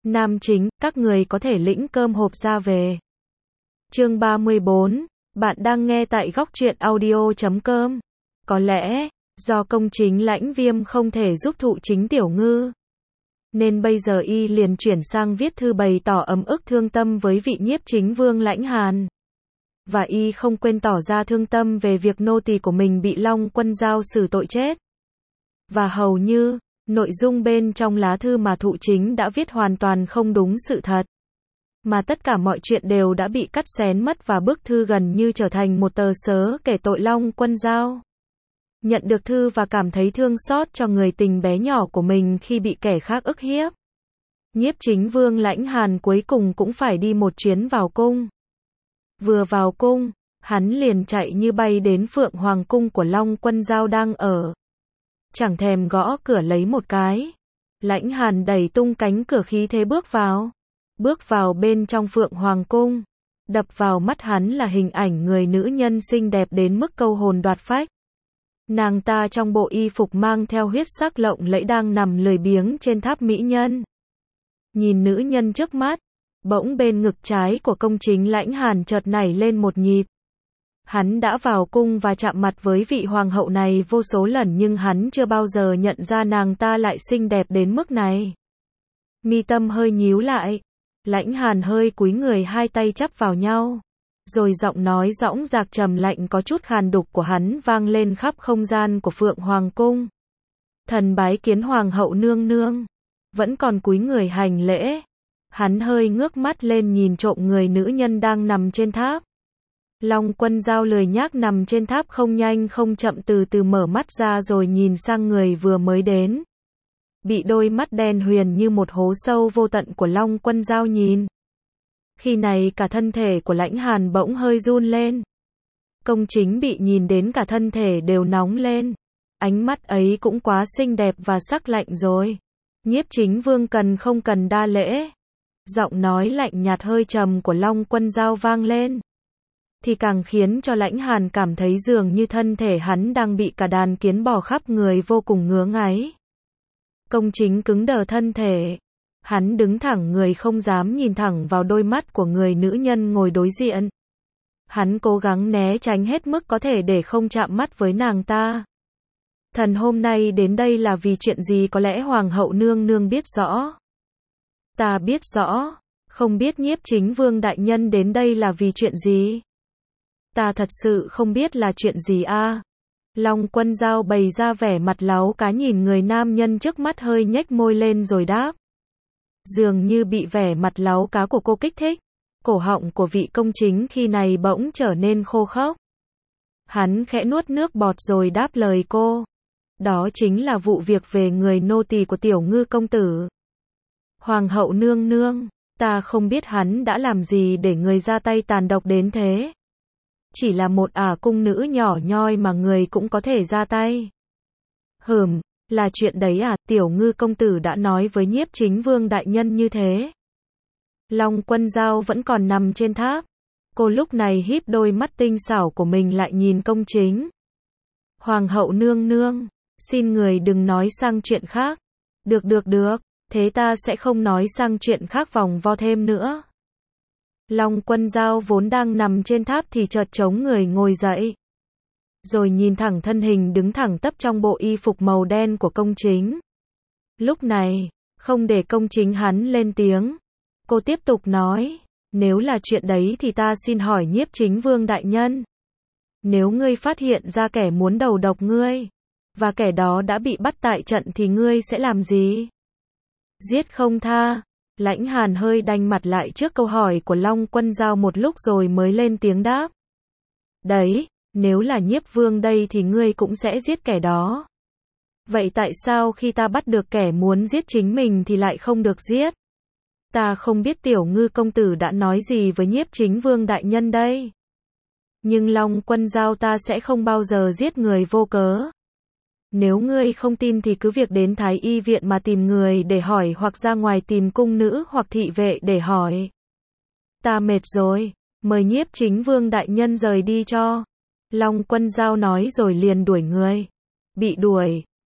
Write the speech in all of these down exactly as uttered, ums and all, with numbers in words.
Nam chính, các người có thể lĩnh cơm hộp ra về. Chương ba mươi bốn, bạn đang nghe tại góc truyện audio chấm com. Có lẽ, do công chính Lãnh Viêm không thể giúp thụ chính Tiểu Ngư, nên bây giờ y liền chuyển sang viết thư bày tỏ ấm ức thương tâm với vị nhiếp chính vương Lãnh Hàn. Và y không quên tỏ ra thương tâm về việc nô tỳ của mình bị Long Quân Giao xử tội chết. Và hầu như, nội dung bên trong lá thư mà thụ chính đã viết hoàn toàn không đúng sự thật. Mà tất cả mọi chuyện đều đã bị cắt xén mất và bức thư gần như trở thành một tờ sớ kể tội Long Quân Giao. Nhận được thư và cảm thấy thương xót cho người tình bé nhỏ của mình khi bị kẻ khác ức hiếp, nhiếp chính vương Lãnh Hàn cuối cùng cũng phải đi một chuyến vào cung. Vừa vào cung, hắn liền chạy như bay đến Phượng Hoàng cung của Long Quân Giao đang ở. Chẳng thèm gõ cửa lấy một cái, Lãnh Hàn đẩy tung cánh cửa khí thế bước vào. Bước vào bên trong Phượng Hoàng cung, đập vào mắt hắn là hình ảnh người nữ nhân xinh đẹp đến mức câu hồn đoạt phách. Nàng ta trong bộ y phục mang theo huyết sắc lộng lẫy đang nằm lười biếng trên tháp mỹ nhân. Nhìn nữ nhân trước mắt, bỗng bên ngực trái của công chính Lãnh Hàn chợt nảy lên một nhịp. Hắn đã vào cung và chạm mặt với vị hoàng hậu này vô số lần nhưng hắn chưa bao giờ nhận ra nàng ta lại xinh đẹp đến mức này. Mi tâm hơi nhíu lại, Lãnh Hàn hơi cúi người, hai tay chắp vào nhau. Rồi giọng nói dõng dạc trầm lạnh có chút khàn đục của hắn vang lên khắp không gian của Phượng Hoàng cung. Thần bái kiến hoàng hậu nương nương. Vẫn còn cúi người hành lễ. Hắn hơi ngước mắt lên nhìn trộm người nữ nhân đang nằm trên tháp. Long Quân Giao lười nhác nằm trên tháp, không nhanh không chậm từ từ mở mắt ra rồi nhìn sang người vừa mới đến. Bị đôi mắt đen huyền như một hố sâu vô tận của Long Quân Giao nhìn. Khi này cả thân thể của Lãnh Hàn bỗng hơi run lên. Công chính bị nhìn đến cả thân thể đều nóng lên. Ánh mắt ấy cũng quá xinh đẹp và sắc lạnh rồi. Nhiếp chính vương cần không cần đa lễ. Giọng nói lạnh nhạt hơi trầm của Long Quân Giao vang lên. Thì càng khiến cho Lãnh Hàn cảm thấy dường như thân thể hắn đang bị cả đàn kiến bò khắp người vô cùng ngứa ngáy. Công chính cứng đờ thân thể. Hắn đứng thẳng người không dám nhìn thẳng vào đôi mắt của người nữ nhân ngồi đối diện. Hắn cố gắng né tránh hết mức có thể để không chạm mắt với nàng ta. Thần hôm nay đến đây là vì chuyện gì có lẽ hoàng hậu nương nương biết rõ. Ta biết rõ, không biết nhiếp chính vương đại nhân đến đây là vì chuyện gì. Ta thật sự không biết là chuyện gì a. À. Long Quân Giao bày ra vẻ mặt láu cá nhìn người nam nhân trước mắt, hơi nhếch môi lên rồi đáp. Dường như bị vẻ mặt láu cá của cô kích thích, cổ họng của vị công chính khi này bỗng trở nên khô khốc. Hắn khẽ nuốt nước bọt rồi đáp lời cô. Đó chính là vụ việc về người nô tỳ của Tiểu Ngư công tử. Hoàng hậu nương nương, ta không biết hắn đã làm gì để người ra tay tàn độc đến thế. Chỉ là một ả cung nữ nhỏ nhoi mà người cũng có thể ra tay. Hừm, là chuyện đấy à, Tiểu Ngư công tử đã nói với nhiếp chính vương đại nhân như thế. Long Quân Giao vẫn còn nằm trên tháp. Cô lúc này híp đôi mắt tinh xảo của mình lại nhìn công chính. Hoàng hậu nương nương, xin người đừng nói sang chuyện khác. Được được được, thế ta sẽ không nói sang chuyện khác vòng vo thêm nữa. Long Quân Giao vốn đang nằm trên tháp thì chợt chống người ngồi dậy. Rồi nhìn thẳng thân hình đứng thẳng tắp trong bộ y phục màu đen của công chính. Lúc này, không để công chính hắn lên tiếng, cô tiếp tục nói, nếu là chuyện đấy thì ta xin hỏi nhiếp chính vương đại nhân. Nếu ngươi phát hiện ra kẻ muốn đầu độc ngươi, và kẻ đó đã bị bắt tại trận thì ngươi sẽ làm gì? Giết không tha. Lãnh Hàn hơi đanh mặt lại trước câu hỏi của Long Quân Giao một lúc rồi mới lên tiếng đáp. Đấy, nếu là nhiếp vương đây thì ngươi cũng sẽ giết kẻ đó. Vậy tại sao khi ta bắt được kẻ muốn giết chính mình thì lại không được giết? Ta không biết Tiểu Ngư công tử đã nói gì với nhiếp chính vương đại nhân đây. Nhưng Long Quân Giao ta sẽ không bao giờ giết người vô cớ. Nếu ngươi không tin thì cứ việc đến Thái Y viện mà tìm người để hỏi hoặc ra ngoài tìm cung nữ hoặc thị vệ để hỏi. Ta mệt rồi, mời nhiếp chính vương đại nhân rời đi cho. Long Quân Giao nói rồi liền đuổi người. Bị đuổi,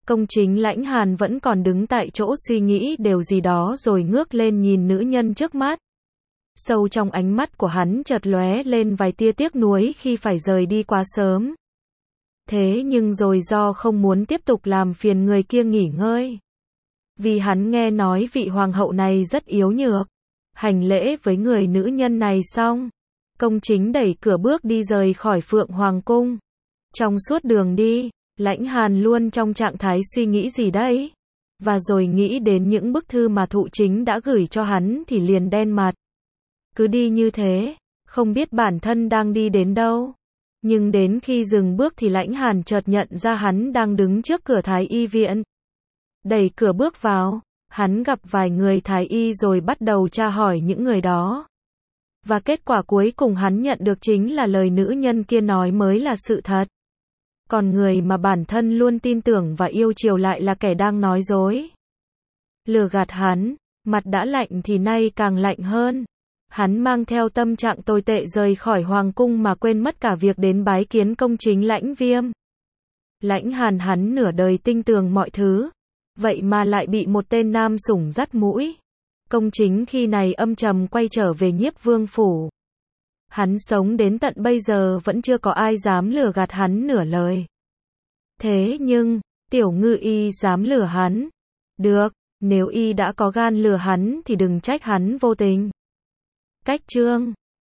Công chính Lãnh Hàn vẫn còn đứng tại chỗ suy nghĩ điều gì đó rồi ngước lên nhìn nữ nhân trước mắt. Sâu trong ánh mắt của hắn chợt lóe lên vài tia tiếc nuối khi phải rời đi quá sớm. Thế nhưng rồi do không muốn tiếp tục làm phiền người kia nghỉ ngơi. Vì hắn nghe nói vị hoàng hậu này rất yếu nhược. Hành lễ với người nữ nhân này xong, Công chính đẩy cửa bước đi rời khỏi Phượng Hoàng Cung. Trong suốt đường đi, Lãnh Hàn luôn trong trạng thái suy nghĩ gì đấy. Và rồi nghĩ đến những bức thư mà Thụ Chính đã gửi cho hắn thì liền đen mặt. Cứ đi như thế, không biết bản thân đang đi đến đâu. Nhưng đến khi dừng bước thì Lãnh Hàn chợt nhận ra hắn đang đứng trước cửa Thái Y viện. Đẩy cửa bước vào, hắn gặp vài người Thái Y rồi bắt đầu tra hỏi những người đó. Và kết quả cuối cùng hắn nhận được chính là lời nữ nhân kia nói mới là sự thật. Còn người mà bản thân luôn tin tưởng và yêu chiều lại là kẻ đang nói dối. Lừa gạt hắn, mặt đã lạnh thì nay càng lạnh hơn. Hắn mang theo tâm trạng tồi tệ rời khỏi Hoàng Cung mà quên mất cả việc đến bái kiến Công chính Lãnh Viêm. Lãnh Hàn hắn nửa đời tin tưởng mọi thứ. Vậy mà lại bị một tên nam sủng dắt mũi. Công chính khi này âm trầm quay trở về Nhiếp Vương phủ. Hắn sống đến tận bây giờ vẫn chưa có ai dám lừa gạt hắn nửa lời. Thế nhưng, Tiểu Ngư y dám lừa hắn. Được, nếu y đã có gan lừa hắn thì đừng trách hắn vô tình. Cách chương